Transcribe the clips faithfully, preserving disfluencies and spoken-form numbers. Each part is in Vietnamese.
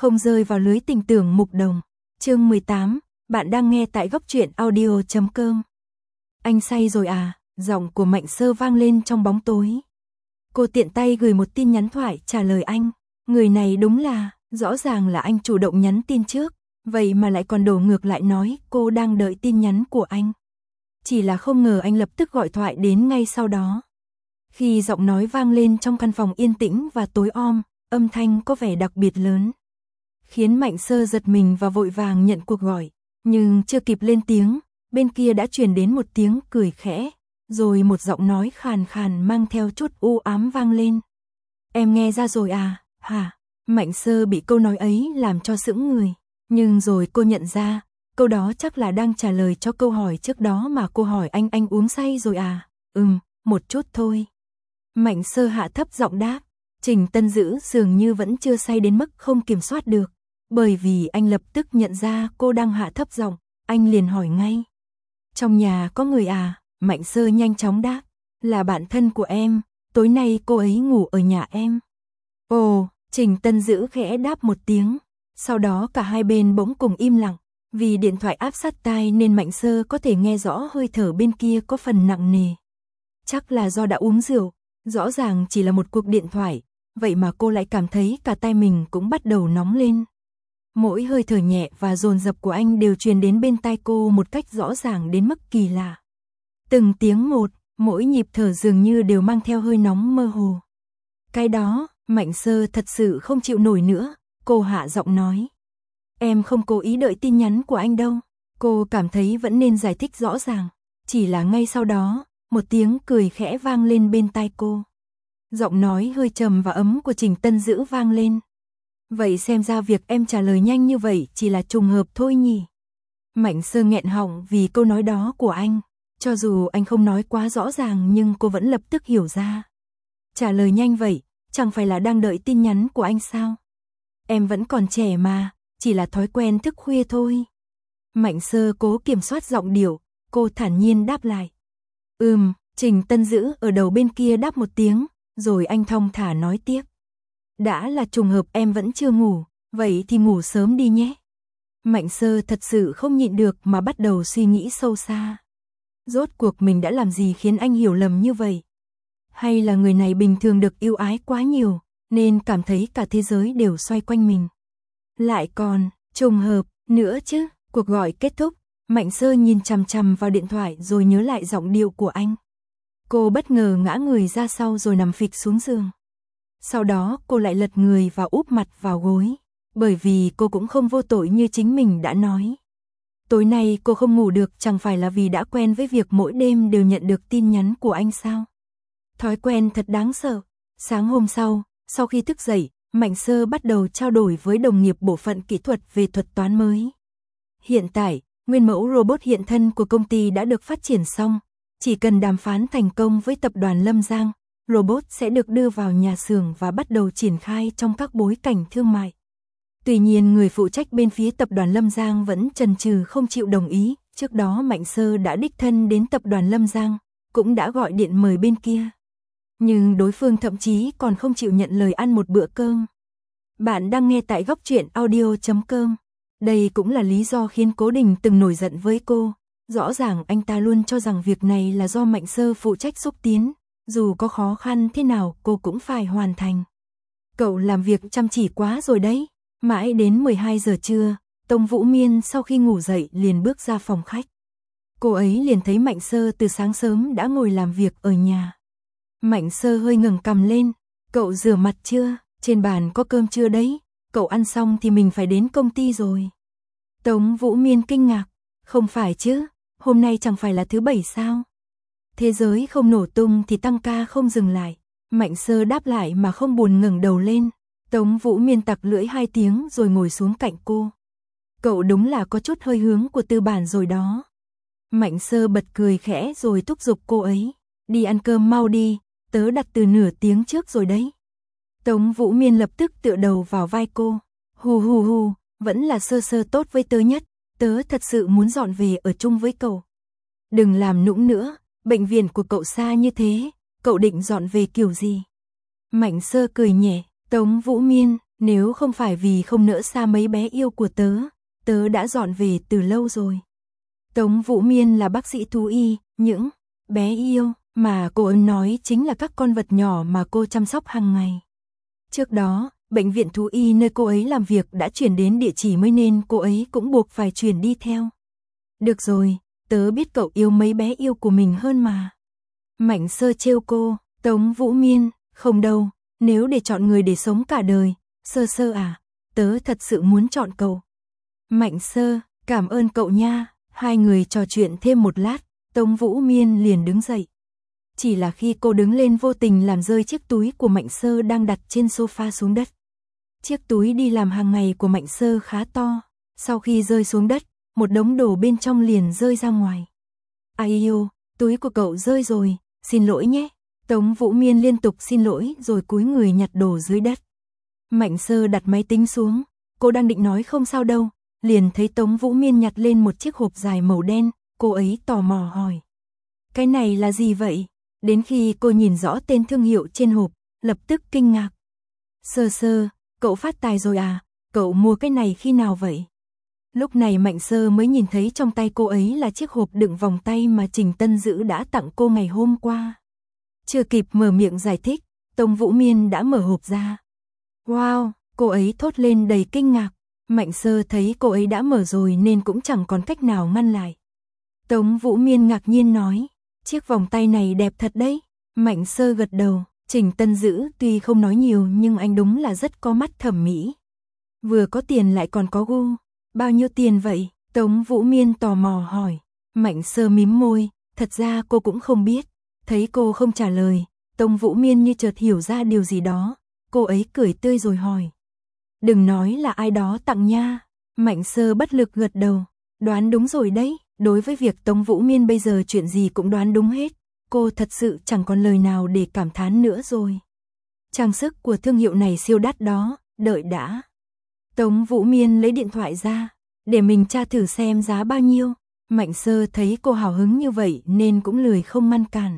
không rơi vào lưới tình tưởng mục đồng. Chương mười tám, bạn đang nghe tại góc truyện audio chấm com. Anh say rồi à? Giọng của Mạnh Sơ vang lên trong bóng tối. Cô tiện tay gửi một tin nhắn thoại trả lời anh. Người này đúng là, rõ ràng là anh chủ động nhắn tin trước, vậy mà lại còn đổ ngược lại nói cô đang đợi tin nhắn của anh. Chỉ là không ngờ anh lập tức gọi thoại đến ngay sau đó. Khi giọng nói vang lên trong căn phòng yên tĩnh và tối om, âm thanh có vẻ đặc biệt lớn, khiến Mạnh Sơ giật mình và vội vàng nhận cuộc gọi. Nhưng chưa kịp lên tiếng, bên kia đã truyền đến một tiếng cười khẽ, rồi một giọng nói khàn khàn mang theo chút u ám vang lên. Em nghe ra rồi à, hả? Mạnh Sơ bị câu nói ấy làm cho sững người, nhưng rồi cô nhận ra, câu đó chắc là đang trả lời cho câu hỏi trước đó mà cô hỏi anh anh uống say rồi à? Ừm, một chút thôi. Mạnh Sơ hạ thấp giọng đáp. Trình Tân Dữ dường như vẫn chưa say đến mức không kiểm soát được, bởi vì anh lập tức nhận ra cô đang hạ thấp giọng, anh liền hỏi ngay. Trong nhà có người à? Mạnh Sơ nhanh chóng đáp, là bạn thân của em, tối nay cô ấy ngủ ở nhà em. Ồ, Trình Tân Dữ khẽ đáp một tiếng, sau đó cả hai bên bỗng cùng im lặng, vì điện thoại áp sát tai nên Mạnh Sơ có thể nghe rõ hơi thở bên kia có phần nặng nề. Chắc là do đã uống rượu, rõ ràng chỉ là một cuộc điện thoại, vậy mà cô lại cảm thấy cả tai mình cũng bắt đầu nóng lên. Mỗi hơi thở nhẹ và dồn dập của anh đều truyền đến bên tai cô một cách rõ ràng đến mức kỳ lạ. Từng tiếng một, mỗi nhịp thở dường như đều mang theo hơi nóng mơ hồ. Cái đó, Mạnh Sơ thật sự không chịu nổi nữa, cô hạ giọng nói. Em không cố ý đợi tin nhắn của anh đâu. Cô cảm thấy vẫn nên giải thích rõ ràng, chỉ là ngay sau đó, một tiếng cười khẽ vang lên bên tai cô. Giọng nói hơi trầm và ấm của Trình Tân Dữ vang lên. Vậy xem ra việc em trả lời nhanh như vậy chỉ là trùng hợp thôi nhỉ? Mạnh Sơ nghẹn họng vì câu nói đó của anh. Cho dù anh không nói quá rõ ràng nhưng cô vẫn lập tức hiểu ra. Trả lời nhanh vậy, chẳng phải là đang đợi tin nhắn của anh sao? Em vẫn còn trẻ mà, chỉ là thói quen thức khuya thôi. Mạnh Sơ cố kiểm soát giọng điệu, cô thản nhiên đáp lại. Ừm, Trình Tân Dữ ở đầu bên kia đáp một tiếng, rồi anh thong thả nói tiếp. Đã là trùng hợp em vẫn chưa ngủ, vậy thì ngủ sớm đi nhé. Mạnh Sơ thật sự không nhịn được mà bắt đầu suy nghĩ sâu xa. Rốt cuộc mình đã làm gì khiến anh hiểu lầm như vậy? Hay là người này bình thường được yêu ái quá nhiều, nên cảm thấy cả thế giới đều xoay quanh mình? Lại còn, trùng hợp, nữa chứ. Cuộc gọi kết thúc, Mạnh Sơ nhìn chằm chằm vào điện thoại rồi nhớ lại giọng điệu của anh. Cô bất ngờ ngã người ra sau rồi nằm phịch xuống giường. Sau đó cô lại lật người và úp mặt vào gối, bởi vì cô cũng không vô tội như chính mình đã nói. Tối nay cô không ngủ được chẳng phải là vì đã quen với việc mỗi đêm đều nhận được tin nhắn của anh sao? Thói quen thật đáng sợ. Sáng hôm sau, sau khi thức dậy, Mạnh Sơ bắt đầu trao đổi với đồng nghiệp bộ phận kỹ thuật về thuật toán mới. Hiện tại, nguyên mẫu robot hiện thân của công ty đã được phát triển xong, chỉ cần đàm phán thành công với tập đoàn Lâm Giang, robot sẽ được đưa vào nhà xưởng và bắt đầu triển khai trong các bối cảnh thương mại. Tuy nhiên người phụ trách bên phía tập đoàn Lâm Giang vẫn chần chừ không chịu đồng ý, trước đó Mạnh Sơ đã đích thân đến tập đoàn Lâm Giang, cũng đã gọi điện mời bên kia. Nhưng đối phương thậm chí còn không chịu nhận lời ăn một bữa cơm. Bạn đang nghe tại góc truyện audio chấm com. Đây cũng là lý do khiến Cố Đình từng nổi giận với cô. Rõ ràng anh ta luôn cho rằng việc này là do Mạnh Sơ phụ trách xúc tiến, dù có khó khăn thế nào cô cũng phải hoàn thành. Cậu làm việc chăm chỉ quá rồi đấy. Mãi đến mười hai giờ trưa, Tông Vũ Miên sau khi ngủ dậy liền bước ra phòng khách. Cô ấy liền thấy Mạnh Sơ từ sáng sớm đã ngồi làm việc ở nhà. Mạnh Sơ hơi ngẩng cằm lên. Cậu rửa mặt chưa? Trên bàn có cơm chưa đấy? Cậu ăn xong thì mình phải đến công ty rồi. Tống Vũ Miên kinh ngạc. Không phải chứ, hôm nay chẳng phải là thứ bảy sao? Thế giới không nổ tung thì tăng ca không dừng lại. Mạnh Sơ đáp lại mà không buồn ngẩng đầu lên. Tống Vũ Miên tặc lưỡi hai tiếng rồi ngồi xuống cạnh cô. Cậu đúng là có chút hơi hướng của tư bản rồi đó. Mạnh Sơ bật cười khẽ rồi thúc giục cô ấy. Đi ăn cơm mau đi, tớ đặt từ nửa tiếng trước rồi đấy. Tống Vũ Miên lập tức tựa đầu vào vai cô. Hù hù hù, vẫn là Sơ Sơ tốt với tớ nhất, tớ thật sự muốn dọn về ở chung với cậu. Đừng làm nũng nữa, bệnh viện của cậu xa như thế, cậu định dọn về kiểu gì? Mạnh Sơ cười nhẹ. Tống Vũ Miên, Nếu không phải vì không nỡ xa mấy bé yêu của tớ, tớ đã dọn về từ lâu rồi. Tống Vũ Miên là bác sĩ thú y, những bé yêu mà cô ấy nói chính là các con vật nhỏ mà cô chăm sóc hàng ngày. Trước đó, bệnh viện thú y nơi cô ấy làm việc đã chuyển đến địa chỉ mới nên cô ấy cũng buộc phải chuyển đi theo. Được rồi, tớ biết cậu yêu mấy bé yêu của mình hơn mà. Mạnh Sơ trêu cô. Tống Vũ Miên, không đâu, nếu để chọn người để sống cả đời, Sơ Sơ à, tớ thật sự muốn chọn cậu. Mạnh Sơ, cảm ơn cậu nha. Hai người trò chuyện thêm một lát, Tống Vũ Miên liền đứng dậy. Chỉ là khi cô đứng lên vô tình làm rơi chiếc túi của Mạnh Sơ đang đặt trên sofa xuống đất. Chiếc túi đi làm hàng ngày của Mạnh Sơ khá to, sau khi rơi xuống đất, một đống đồ bên trong liền rơi ra ngoài. Ai yêu, túi của cậu rơi rồi, xin lỗi nhé. Tống Vũ Miên liên tục xin lỗi rồi cúi người nhặt đồ dưới đất. Mạnh Sơ đặt máy tính xuống, cô đang định nói không sao đâu, liền thấy Tống Vũ Miên nhặt lên một chiếc hộp dài màu đen, cô ấy tò mò hỏi. Cái này là gì vậy? Đến khi cô nhìn rõ tên thương hiệu trên hộp, lập tức kinh ngạc. Sơ Sơ, cậu phát tài rồi à? Cậu mua cái này khi nào vậy? Lúc này Mạnh Sơ mới nhìn thấy trong tay cô ấy là chiếc hộp đựng vòng tay mà Trình Tân Dữ đã tặng cô ngày hôm qua. Chưa kịp mở miệng giải thích, Tống Vũ Miên đã mở hộp ra. Wow, cô ấy thốt lên đầy kinh ngạc. Mạnh Sơ thấy cô ấy đã mở rồi nên cũng chẳng còn cách nào ngăn lại. Tống Vũ Miên ngạc nhiên nói, chiếc vòng tay này đẹp thật đấy. Mạnh Sơ gật đầu, Trình Tân Dữ tuy không nói nhiều nhưng anh đúng là rất có mắt thẩm mỹ. Vừa có tiền lại còn có gu. Bao nhiêu tiền vậy? Tống Vũ Miên tò mò hỏi. Mạnh Sơ mím môi, thật ra cô cũng không biết. Thấy cô không trả lời, Tống Vũ Miên như chợt hiểu ra điều gì đó. Cô ấy cười tươi rồi hỏi. Đừng nói là ai đó tặng nha. Mạnh Sơ bất lực gật đầu. Đoán đúng rồi đấy. Đối với việc Tống Vũ Miên bây giờ chuyện gì cũng đoán đúng hết. Cô thật sự chẳng còn lời nào để cảm thán nữa rồi. Trang sức của thương hiệu này siêu đắt đó. Đợi đã. Tống Vũ Miên lấy điện thoại ra. Để mình tra thử xem giá bao nhiêu. Mạnh Sơ thấy cô hào hứng như vậy nên cũng lười không ngăn cản.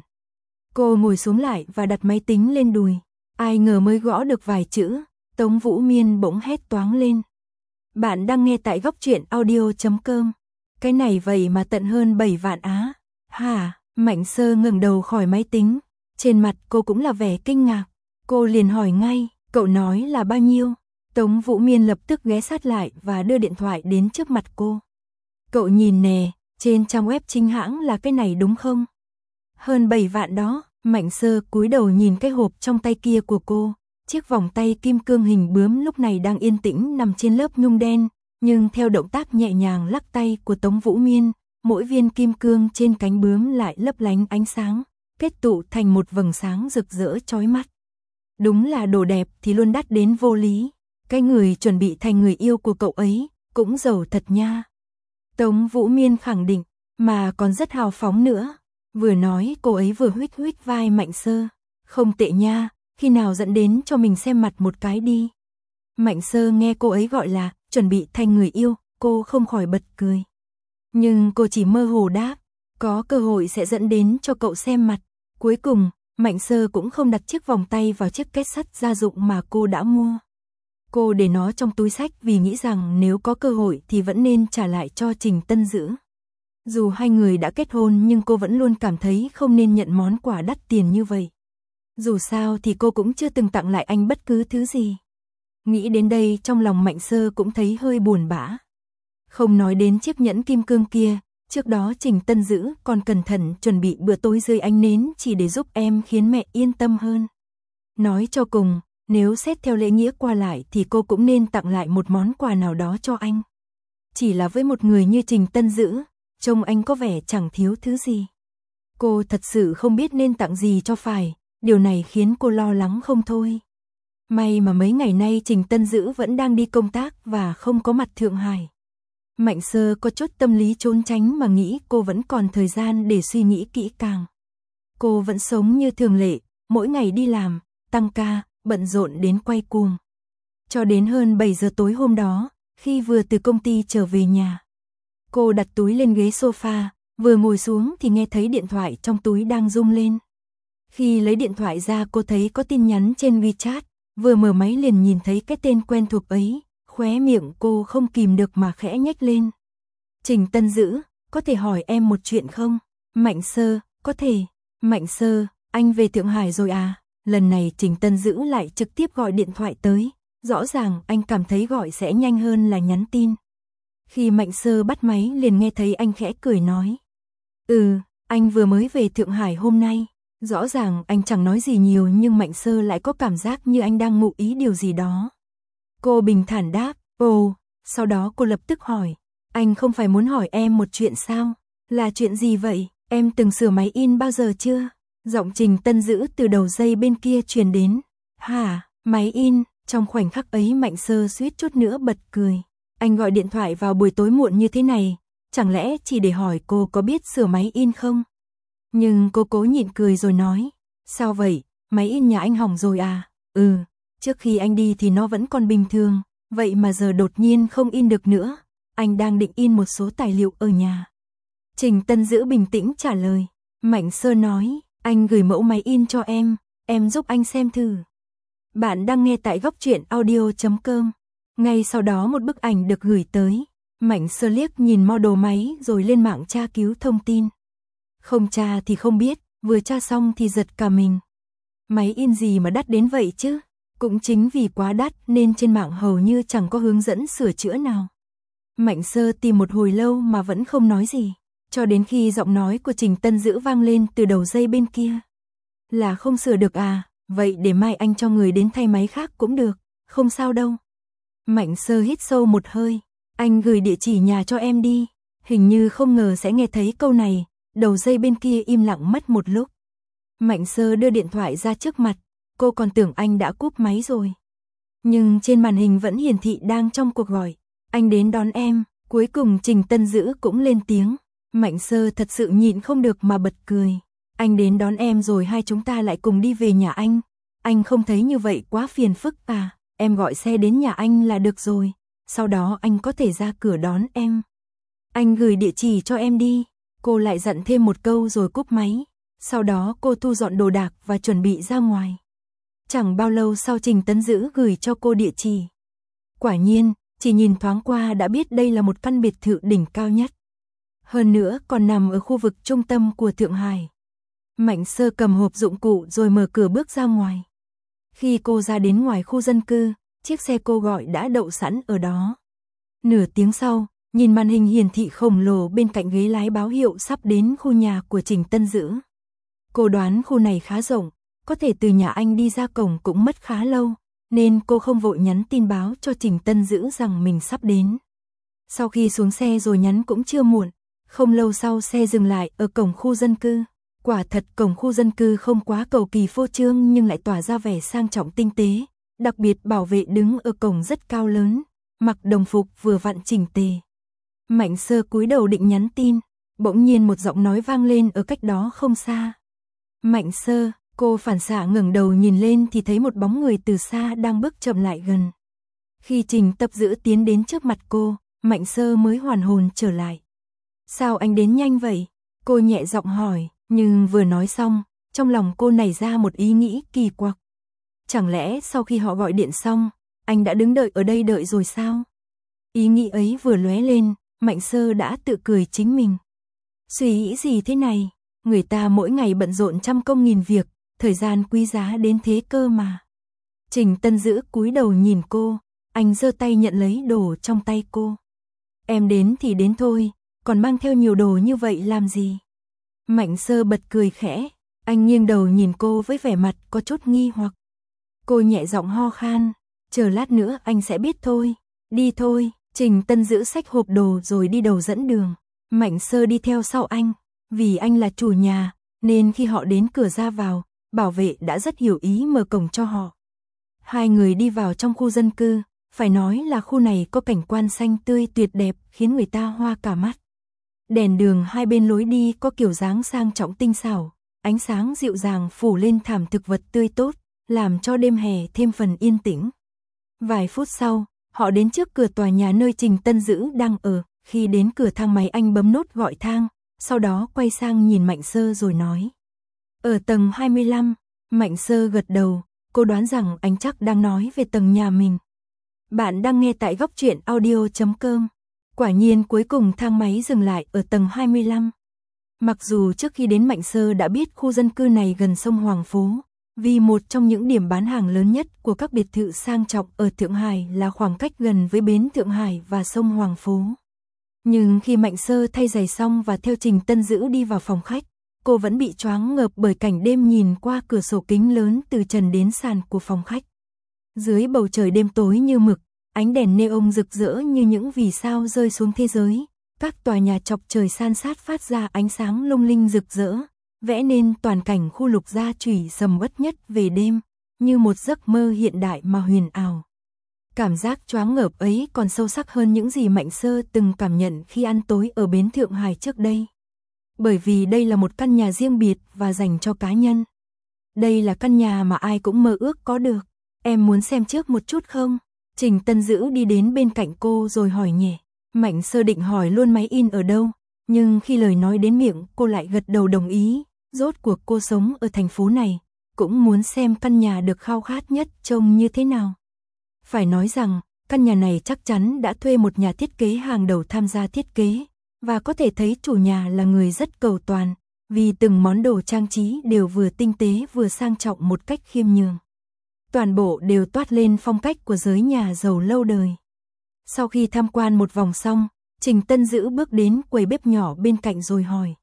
Cô ngồi xuống lại và đặt máy tính lên đùi. Ai ngờ mới gõ được vài chữ, Tống Vũ Miên bỗng hét toáng lên. Bạn đang nghe tại góc truyện audio chấm com. Cái này vậy mà tận hơn bảy vạn á. Hả? Mạnh Sơ ngẩng đầu khỏi máy tính. Trên mặt cô cũng là vẻ kinh ngạc. Cô liền hỏi ngay, cậu nói là bao nhiêu? Tống Vũ Miên lập tức ghé sát lại và đưa điện thoại đến trước mặt cô. Cậu nhìn nè, trên trang web chính hãng là cái này đúng không? Hơn bảy vạn đó. Mạnh Sơ cúi đầu nhìn cái hộp trong tay kia của cô. Chiếc vòng tay kim cương hình bướm lúc này đang yên tĩnh nằm trên lớp nhung đen, nhưng theo động tác nhẹ nhàng lắc tay của Tống Vũ Miên, mỗi viên kim cương trên cánh bướm lại lấp lánh ánh sáng, kết tụ thành một vầng sáng rực rỡ chói mắt. Đúng là đồ đẹp thì luôn đắt đến vô lý. Cái người chuẩn bị thành người yêu của cậu ấy cũng giàu thật nha. Tống Vũ Miên khẳng định, mà còn rất hào phóng nữa. Vừa nói cô ấy vừa huých huých vai Mạnh Sơ. Không tệ nha, khi nào dẫn đến cho mình xem mặt một cái đi. Mạnh Sơ nghe cô ấy gọi là chuẩn bị thành người yêu, cô không khỏi bật cười. Nhưng cô chỉ mơ hồ đáp, có cơ hội sẽ dẫn đến cho cậu xem mặt. Cuối cùng, Mạnh Sơ cũng không đặt chiếc vòng tay vào chiếc két sắt gia dụng mà cô đã mua. Cô để nó trong túi xách vì nghĩ rằng nếu có cơ hội thì vẫn nên trả lại cho Trình Tân Dữ. Dù hai người đã kết hôn nhưng cô vẫn luôn cảm thấy không nên nhận món quà đắt tiền như vậy. Dù sao thì cô cũng chưa từng tặng lại anh bất cứ thứ gì. Nghĩ đến đây trong lòng Mạnh Sơ cũng thấy hơi buồn bã. Không nói đến chiếc nhẫn kim cương kia, trước đó Trình Tân Dữ còn cẩn thận chuẩn bị bữa tối dưới ánh nến chỉ để giúp em khiến mẹ yên tâm hơn. Nói cho cùng, nếu xét theo lễ nghĩa qua lại thì cô cũng nên tặng lại một món quà nào đó cho anh. Chỉ là với một người như Trình Tân Dữ, trông anh có vẻ chẳng thiếu thứ gì. Cô thật sự không biết nên tặng gì cho phải, điều này khiến cô lo lắng không thôi. May mà mấy ngày nay Trình Tân Dữ vẫn đang đi công tác và không có mặt Thượng Hải. Mạnh Sơ có chút tâm lý trốn tránh mà nghĩ cô vẫn còn thời gian để suy nghĩ kỹ càng. Cô vẫn sống như thường lệ, mỗi ngày đi làm, tăng ca, bận rộn đến quay cuồng. Cho đến hơn bảy giờ tối hôm đó, khi vừa từ công ty trở về nhà. Cô đặt túi lên ghế sofa, vừa ngồi xuống thì nghe thấy điện thoại trong túi đang rung lên. Khi lấy điện thoại ra cô thấy có tin nhắn trên WeChat, vừa mở máy liền nhìn thấy cái tên quen thuộc ấy, khóe miệng cô không kìm được mà khẽ nhếch lên. Trình Tân Dữ, có thể hỏi em một chuyện không? Mạnh Sơ, có thể. Mạnh Sơ, anh về Thượng Hải rồi à? Lần này Trình Tân Dữ lại trực tiếp gọi điện thoại tới, rõ ràng anh cảm thấy gọi sẽ nhanh hơn là nhắn tin. Khi Mạnh Sơ bắt máy liền nghe thấy anh khẽ cười nói. Ừ, anh vừa mới về Thượng Hải hôm nay. Rõ ràng anh chẳng nói gì nhiều nhưng Mạnh Sơ lại có cảm giác như anh đang ngụ ý điều gì đó. Cô bình thản đáp, ồ, sau đó cô lập tức hỏi, anh không phải muốn hỏi em một chuyện sao? Là chuyện gì vậy? Em từng sửa máy in bao giờ chưa? Giọng Trình Tân Dữ từ đầu dây bên kia truyền đến. Hả, máy in? Trong khoảnh khắc ấy Mạnh Sơ suýt chút nữa bật cười. Anh gọi điện thoại vào buổi tối muộn như thế này, chẳng lẽ chỉ để hỏi cô có biết sửa máy in không? Nhưng cô cố nhịn cười rồi nói, sao vậy, máy in nhà anh hỏng rồi à? Ừ, trước khi anh đi thì nó vẫn còn bình thường, vậy mà giờ đột nhiên không in được nữa, anh đang định in một số tài liệu ở nhà. Trình Tân Dữ bình tĩnh trả lời, Mạnh Sơ nói, anh gửi mẫu máy in cho em, em giúp anh xem thử. Bạn đang nghe tại góc truyện audio chấm com. Ngay sau đó một bức ảnh được gửi tới, Mạnh Sơ liếc nhìn model máy rồi lên mạng tra cứu thông tin. Không tra thì không biết, vừa tra xong thì giật cả mình. Máy in gì mà đắt đến vậy chứ? Cũng chính vì quá đắt nên trên mạng hầu như chẳng có hướng dẫn sửa chữa nào. Mạnh Sơ tìm một hồi lâu mà vẫn không nói gì, cho đến khi giọng nói của Trình Tân Dữ vang lên từ đầu dây bên kia. Là không sửa được à, vậy để mai anh cho người đến thay máy khác cũng được, không sao đâu. Mạnh Sơ hít sâu một hơi, anh gửi địa chỉ nhà cho em đi. Hình như không ngờ sẽ nghe thấy câu này, đầu dây bên kia im lặng mất một lúc. Mạnh Sơ đưa điện thoại ra trước mặt, cô còn tưởng anh đã cúp máy rồi. Nhưng trên màn hình vẫn hiển thị đang trong cuộc gọi, anh đến đón em, cuối cùng Trình Tân Dữ cũng lên tiếng. Mạnh Sơ thật sự nhịn không được mà bật cười. Anh đến đón em rồi hai chúng ta lại cùng đi về nhà anh. Anh không thấy như vậy quá phiền phức à, em gọi xe đến nhà anh là được rồi, sau đó anh có thể ra cửa đón em. Anh gửi địa chỉ cho em đi. Cô lại dặn thêm một câu rồi cúp máy. Sau đó cô thu dọn đồ đạc và chuẩn bị ra ngoài. Chẳng bao lâu sau Trình Tân Dữ gửi cho cô địa chỉ. Quả nhiên, chỉ nhìn thoáng qua đã biết đây là một căn biệt thự đỉnh cao nhất. Hơn nữa còn nằm ở khu vực trung tâm của Thượng Hải. Mạnh Sơ cầm hộp dụng cụ rồi mở cửa bước ra ngoài. Khi cô ra đến ngoài khu dân cư, chiếc xe cô gọi đã đậu sẵn ở đó. Nửa tiếng sau, nhìn màn hình hiển thị khổng lồ bên cạnh ghế lái báo hiệu sắp đến khu nhà của Trình Tân Dữ. Cô đoán khu này khá rộng, có thể từ nhà anh đi ra cổng cũng mất khá lâu, nên cô không vội nhắn tin báo cho Trình Tân Dữ rằng mình sắp đến. Sau khi xuống xe rồi nhắn cũng chưa muộn, không lâu sau xe dừng lại ở cổng khu dân cư. Quả thật cổng khu dân cư không quá cầu kỳ phô trương nhưng lại tỏa ra vẻ sang trọng tinh tế, đặc biệt bảo vệ đứng ở cổng rất cao lớn, mặc đồng phục vừa vặn chỉnh tề. Mạnh Sơ cúi đầu định nhắn tin, bỗng nhiên một giọng nói vang lên ở cách đó không xa. Mạnh Sơ, cô phản xạ ngẩng đầu nhìn lên thì thấy một bóng người từ xa đang bước chậm lại gần. Khi Trình Tập Dữ tiến đến trước mặt cô, Mạnh Sơ mới hoàn hồn trở lại. Sao anh đến nhanh vậy? Cô nhẹ giọng hỏi, nhưng vừa nói xong, trong lòng cô nảy ra một ý nghĩ kỳ quặc. Chẳng lẽ sau khi họ gọi điện xong, anh đã đứng đợi ở đây đợi rồi sao? Ý nghĩ ấy vừa lóe lên, Mạnh Sơ đã tự cười chính mình. Suy nghĩ gì thế này? Người ta mỗi ngày bận rộn trăm công nghìn việc, thời gian quý giá đến thế cơ mà. Trình Tân Dữ cúi đầu nhìn cô, anh giơ tay nhận lấy đồ trong tay cô. Em đến thì đến thôi, còn mang theo nhiều đồ như vậy làm gì? Mạnh Sơ bật cười khẽ, anh nghiêng đầu nhìn cô với vẻ mặt có chút nghi hoặc. Cô nhẹ giọng ho khan, chờ lát nữa anh sẽ biết thôi, đi thôi. Trình Tân Dữ xách hộp đồ rồi đi đầu dẫn đường, Mạnh Sơ đi theo sau anh, vì anh là chủ nhà, nên khi họ đến cửa ra vào, bảo vệ đã rất hiểu ý mở cổng cho họ. Hai người đi vào trong khu dân cư, phải nói là khu này có cảnh quan xanh tươi tuyệt đẹp khiến người ta hoa cả mắt. Đèn đường hai bên lối đi có kiểu dáng sang trọng tinh xảo, ánh sáng dịu dàng phủ lên thảm thực vật tươi tốt, làm cho đêm hè thêm phần yên tĩnh. Vài phút sau, họ đến trước cửa tòa nhà nơi Trình Tân Dữ đang ở, khi đến cửa thang máy anh bấm nút gọi thang, sau đó quay sang nhìn Mạnh Sơ rồi nói. Ở tầng hai mươi lăm, Mạnh Sơ gật đầu, cô đoán rằng anh chắc đang nói về tầng nhà mình. Bạn đang nghe tại góc truyện audio chấm com. Quả nhiên cuối cùng thang máy dừng lại ở tầng hai mươi lăm. Mặc dù trước khi đến Mạnh Sơ đã biết khu dân cư này gần sông Hoàng Phố, vì một trong những điểm bán hàng lớn nhất của các biệt thự sang trọng ở Thượng Hải là khoảng cách gần với bến Thượng Hải và sông Hoàng Phố. Nhưng khi Mạnh Sơ thay giày xong và theo Trình Tân Dữ đi vào phòng khách, cô vẫn bị choáng ngợp bởi cảnh đêm nhìn qua cửa sổ kính lớn từ trần đến sàn của phòng khách. Dưới bầu trời đêm tối như mực, ánh đèn neon rực rỡ như những vì sao rơi xuống thế giới, các tòa nhà chọc trời san sát phát ra ánh sáng lung linh rực rỡ, vẽ nên toàn cảnh khu Lục Gia Chủy sầm uất nhất về đêm, như một giấc mơ hiện đại mà huyền ảo. Cảm giác choáng ngợp ấy còn sâu sắc hơn những gì Mạnh Sơ từng cảm nhận khi ăn tối ở bến Thượng Hải trước đây. Bởi vì đây là một căn nhà riêng biệt và dành cho cá nhân. Đây là căn nhà mà ai cũng mơ ước có được. Em muốn xem trước một chút không? Trình Tân Dữ đi đến bên cạnh cô rồi hỏi nhẹ. Mạnh Sơ định hỏi luôn máy in ở đâu, nhưng khi lời nói đến miệng cô lại gật đầu đồng ý. Rốt cuộc cô sống ở thành phố này, cũng muốn xem căn nhà được khao khát nhất trông như thế nào. Phải nói rằng, căn nhà này chắc chắn đã thuê một nhà thiết kế hàng đầu tham gia thiết kế, và có thể thấy chủ nhà là người rất cầu toàn, vì từng món đồ trang trí đều vừa tinh tế vừa sang trọng một cách khiêm nhường. Toàn bộ đều toát lên phong cách của giới nhà giàu lâu đời. Sau khi tham quan một vòng xong, Trình Tân Dữ bước đến quầy bếp nhỏ bên cạnh rồi hỏi.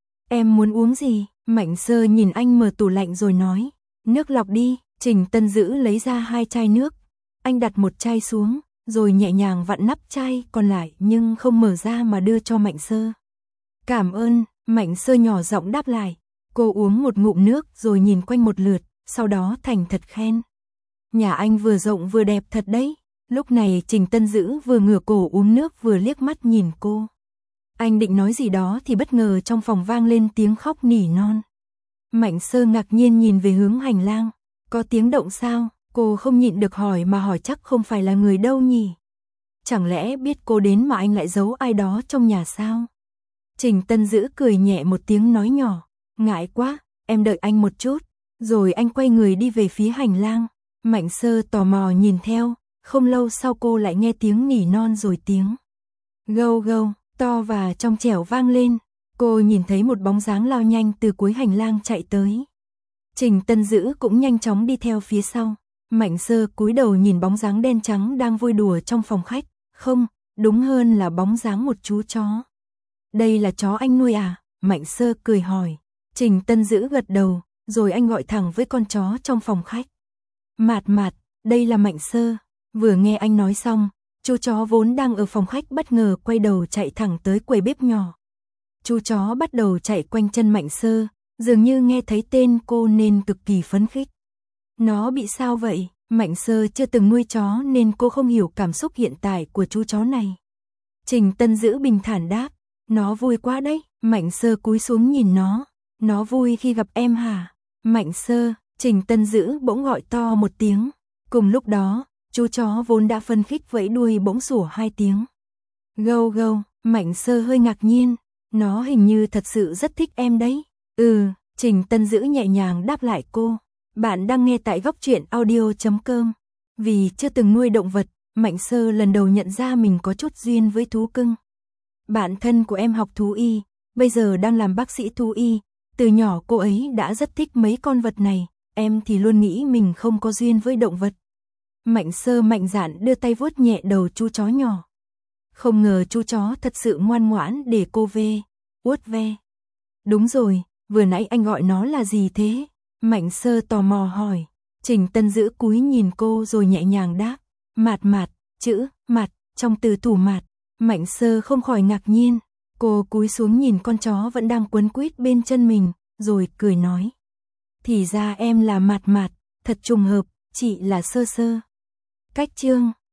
Em muốn uống gì? Mạnh Sơ nhìn anh mở tủ lạnh rồi nói. Nước lọc đi. Trình Tân Dữ lấy ra hai chai nước. Anh đặt một chai xuống, rồi nhẹ nhàng vặn nắp chai còn lại nhưng không mở ra mà đưa cho Mạnh Sơ. Cảm ơn, Mạnh Sơ nhỏ giọng đáp lại. Cô uống một ngụm nước rồi nhìn quanh một lượt, sau đó thành thật khen. Nhà anh vừa rộng vừa đẹp thật đấy. Lúc này Trình Tân Dữ vừa ngửa cổ uống nước vừa liếc mắt nhìn cô. Anh định nói gì đó thì bất ngờ trong phòng vang lên tiếng khóc nỉ non. Mạnh Sơ ngạc nhiên nhìn về hướng hành lang. Có tiếng động sao? Cô không nhịn được hỏi mà hỏi chắc không phải là người đâu nhỉ? Chẳng lẽ biết cô đến mà anh lại giấu ai đó trong nhà sao? Trình Tân Dữ cười nhẹ một tiếng nói nhỏ. Ngại quá, em đợi anh một chút. Rồi anh quay người đi về phía hành lang. Mạnh Sơ tò mò nhìn theo. Không lâu sau cô lại nghe tiếng nỉ non rồi tiếng gâu gâu, to và trong trẻo vang lên. Cô nhìn thấy một bóng dáng lao nhanh từ cuối hành lang chạy tới. Trình Tân Dữ cũng nhanh chóng đi theo phía sau. Mạnh Sơ cúi đầu nhìn bóng dáng đen trắng đang vui đùa trong phòng khách. Không, đúng hơn là bóng dáng một chú chó. Đây là chó anh nuôi à? Mạnh Sơ cười hỏi. Trình Tân Dữ gật đầu, rồi anh gọi thẳng với con chó trong phòng khách. Mạt Mạt, đây là Mạnh Sơ. Vừa nghe anh nói xong, chú chó vốn đang ở phòng khách bất ngờ quay đầu chạy thẳng tới quầy bếp nhỏ. Chú chó bắt đầu chạy quanh chân Mạnh Sơ, dường như nghe thấy tên cô nên cực kỳ phấn khích. Nó bị sao vậy? Mạnh Sơ chưa từng nuôi chó nên cô không hiểu cảm xúc hiện tại của chú chó này. Trình Tân Dữ bình thản đáp, nó vui quá đấy. Mạnh Sơ cúi xuống nhìn nó. Nó vui khi gặp em hả? Mạnh Sơ, Trình Tân Dữ bỗng gọi to một tiếng. Cùng lúc đó, chú chó vốn đã phấn khích vẫy đuôi bỗng sủa hai tiếng. Gâu gâu, Mạnh Sơ hơi ngạc nhiên. Nó hình như thật sự rất thích em đấy. Ừ, Trình Tân Dữ nhẹ nhàng đáp lại cô. Bạn đang nghe tại góc truyện audio chấm com. Vì chưa từng nuôi động vật, Mạnh Sơ lần đầu nhận ra mình có chút duyên với thú cưng. Bạn thân của em học thú y, bây giờ đang làm bác sĩ thú y. Từ nhỏ cô ấy đã rất thích mấy con vật này, em thì luôn nghĩ mình không có duyên với động vật. Mạnh Sơ mạnh dạn đưa tay vuốt nhẹ đầu chú chó nhỏ. Không ngờ chú chó thật sự ngoan ngoãn để cô ve, vuốt ve. Đúng rồi, vừa nãy anh gọi nó là gì thế? Mạnh Sơ tò mò hỏi. Trình Tân Dữ cúi nhìn cô rồi nhẹ nhàng đáp. Mạt Mạt, chữ Mạt trong từ thủ mạt. Mạnh Sơ không khỏi ngạc nhiên. Cô cúi xuống nhìn con chó vẫn đang quấn quýt bên chân mình, rồi cười nói. Thì ra em là Mạt Mạt, thật trùng hợp, chị là Sơ Sơ. Cách chương